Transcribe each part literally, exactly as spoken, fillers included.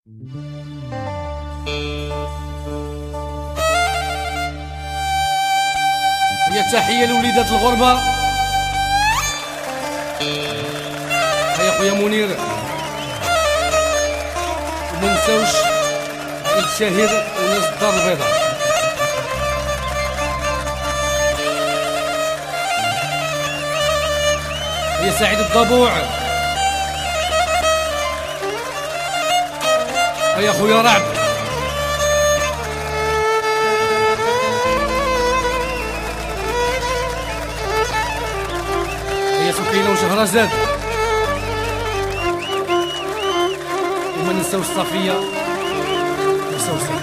هي تحية لوليدات الغربة. هيا خويا منير، وما نساوش عائلة شهير وناس الدار البيضاء. هي سعيد الضبوع. هيا خويا رعد. هي سكينة وشهرزاد، وما ننساوش صفية وسوسن.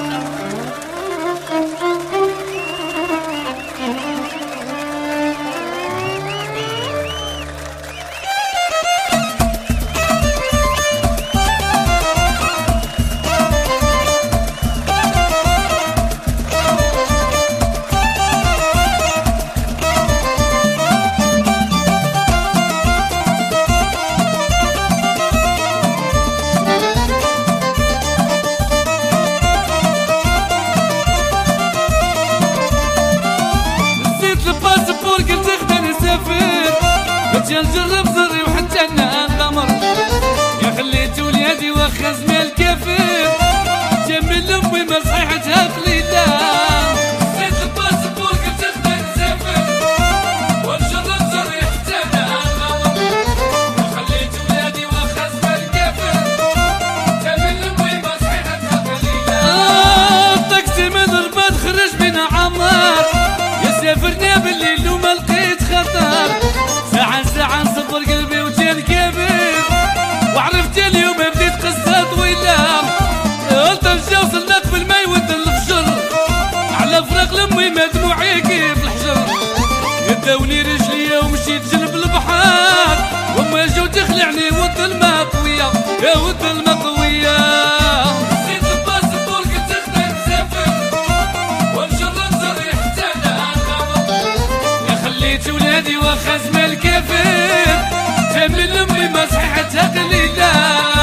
نجرب زري وحتى انا قمر، يا خليتو وليدي واخا زميل كافر، جمل امي ما صحيحتها قليله. نسيت الباسبور قلت خدا نسافر، ونجرب زري حتى انا قمر، يا خليتو وليدي واخا زميل كافر، جمل امي ما صحيحتها قليله. اه الطاكسي من الرباط خرج بينا عمار، يا سافرنا بالليل وما لقيت خطر، ساعة ساعة نصبر قلبي وجا الكبير، وعرفت اليوم بديت قصة طويلة. قلت نمشي وصلنا قبل ما يود الفجر، على فراق لمي ما دموعي كيف الحجر، يداوني رجليا ومشيت جنب البحر، وما جاو تخلعني ود الماء قوية، يا ود الماء قوية. نسيت الباسبور قلت خدا نسافر، ونجرب زري حتى انا قمر، يا خليت ولادي واخا زميل كافر، جمل امي ما صحيحتها قليله.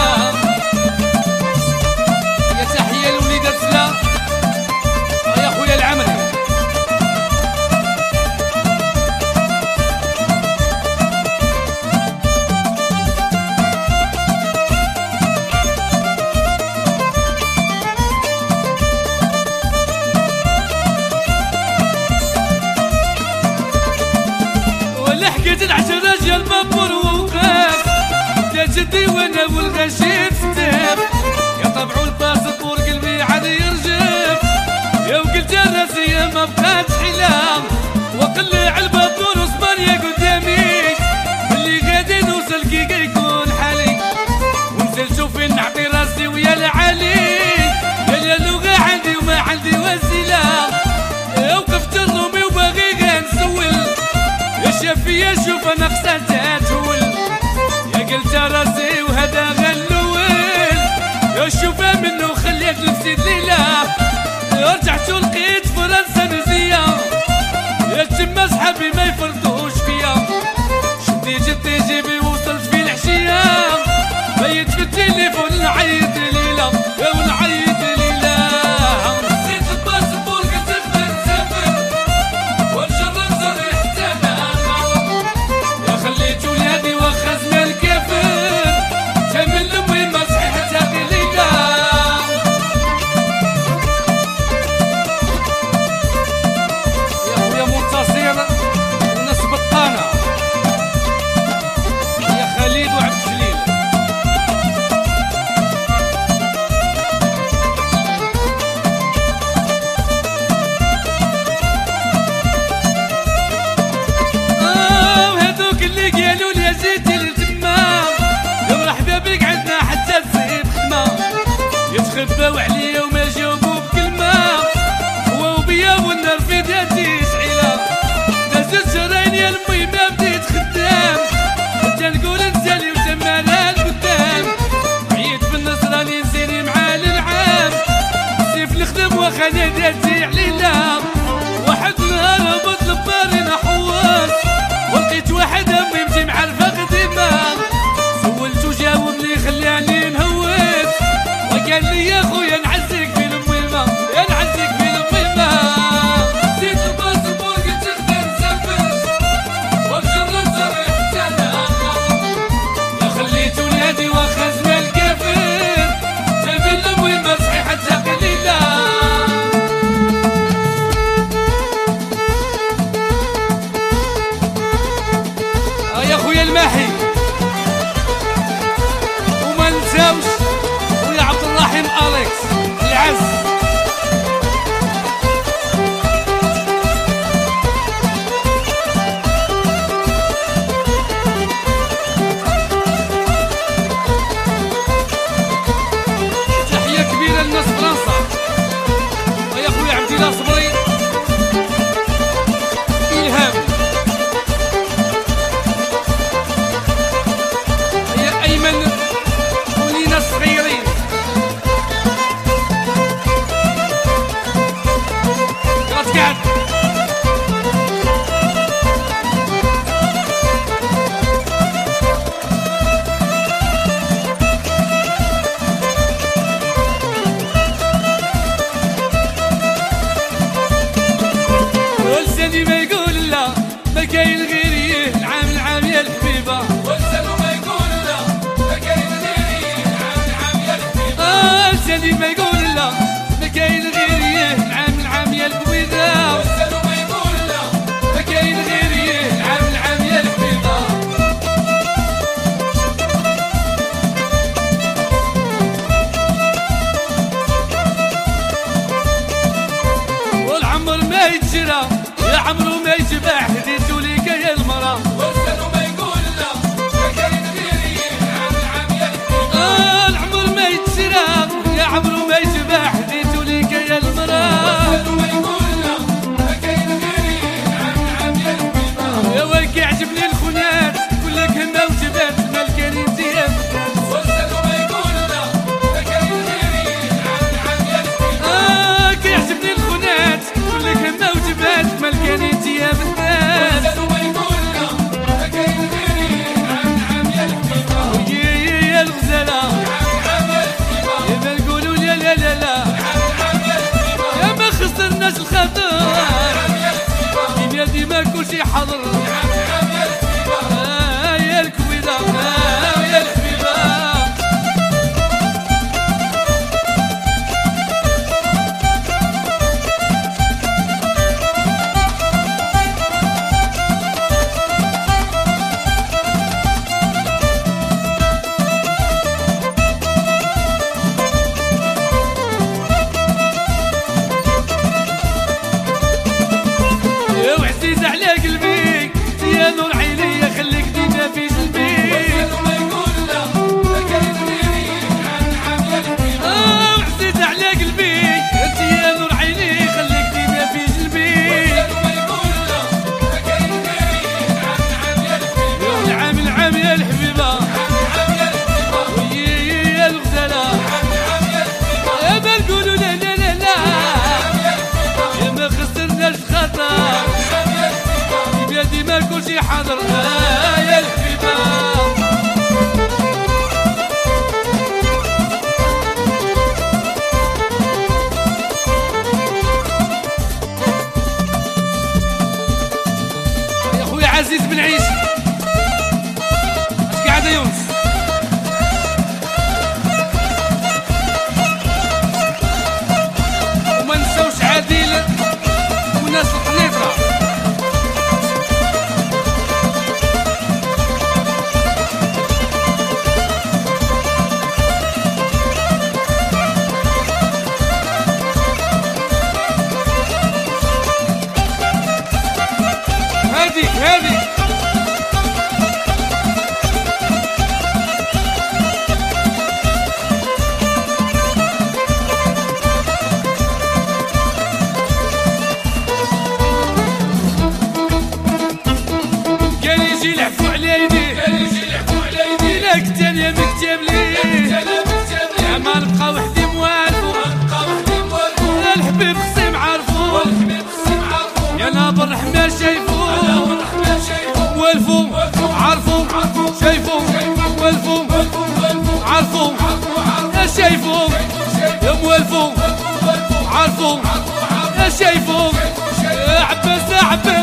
يا تحيه لوليدات سلا. يا خويا العمري. ولا حكيت العشرة رجال مبور ووقاف، جدي وانا والغشيم ستاف، يا طبعو الباسبور قلبي عاد يرجف، يا وقلت راسي ما بقاتش حيلة، وقلع البابور وصبانيا قدامي، اللي غادي نوصل كيكا يكون حالي، ونزل شوفي نعطي راسي ويا العالي، يا لا لغة عندي وما عندي وسيلة، يا وقفت الرومي وباغي غير نسول، يا شافية شوف انا خسرتها تهول، قلت راسي وهذا غلول، يا شوفه منه خليك نفسيت ليلة، رجعت ولقيت فرنسا مزية، يا تما صحابي ما يفرضوش فيا، شدي جدي جيبي وصلت في العشية، بيت في التليفون نعيط ليلة، يا ونعيط ليلة. نسيت الباسبور قلت خدا نسافر، ونجرب زري حتى انا قمر، يا خليت ولادي واخا زميل كافر، جمل امي ما صحيحتها قليله. يا خويا منتصر وناس بطانه، يا خالد وعبد الجليل. اه وهذوك اللي قالوا لي جيتي للتما، يا مرحبا بك عندنا حتى تصيب خدمة، يتخباو عليا وما جاوبوا بكلمة، هو وبيا والنار في ذاتي شعيلة، دازت شهرين يا لمي ما بديت خدام، حتى نقول نسالي وتمانا القدام، عييت في النصراني نسيري مع الالعاب، سيف نخدم واخا ناداتي عليلة، واحد نهار هبط لباري نحوس، ولقيت واحد امي مشي معرفة قديمة، سولتو جاوبني خلاني نهوس، وناس فرنسا يا خويا عبد الله صبري إلهام يا أيمن ولينا الصغيرين قاعد ولساني ما يقول لا ما كاين غيري العام العام يا الحبيبه ولسانو ما يقول لا ما كاين غيري العام العام يا الحبيبه اه لساني ما يقول لا ما كاين غيري العام العام يا الحبيبه ولسانو ما يقول لا ما كاين غيري العام العام يا الحبيبه والعمر ما يتجرى يا عمرو ما يتباع هديتو ليك يا المرا ولسانو ما يقول لا ما كاين غيري العام العام يا الحبيبه آه العمر ما يتجرى يا عمرو ما يتباع هديتو ليك يا المرا ولسانو ما يقول لا ما كاين غيري العام العام يا الحبيبه يا ويلك يعجبني الخنات كلك همه وجبات مالكين انت يا بنات ولسانو ما يقول لا ما كاين غيري العام العام يا الحبيبه اه كيعجبني الخنات كلك همه وجبات مالكين انت يا بنات ولسانو ما يقول لا ما كاين غيري العام العام يا الحبيبه يا الغزاله العام العام يا الحبيبه يا ما نقولوا لا لا لا لا العام العام يا الحبيبه يا ما خسرناش الخاطر العام يا الحبيبه ديما ديما كلشي حاضر العام العام يا الحبيبه آه يا الكويده آه يا الحبيبه يا وعزيز على قلبي يا نور عيني خليك ديما في قلبي ولسانو ما يقول لا ما كاين غيري العام العام يا الحبيبه اه وعزيز على قلبي انت يا نور عيني خليك ديما في قلبي ولسانو ما يقول لا ما كاين غيري العام العام يا الحبيبه العام العام يا الحبيبه العام العام يا الحبيبه يا الغزاله العام العام يا الحبيبه يا ما نقولوا لا لا لا لا يا ما خسرناش خطر ديما ديما كلشي حاضر آه يا الحبيبه يا خويا عزيز بن عيش اش قاعد يا يونس وما نساوش عادل وناس القنيطره هادي هادي كان يجي يلعبوا على يدي كان يجي يلعبوا على يدي لا كتاب يا مكتاب لي يا ما نبقى وحدي موالفو الحبيب خصي معرفو يا نابر الرحمة شايفو والفو عرفو شايفو والفو عرفو يا شايفو يا موالفو عرفو يا شايفو يا عباس يا عباس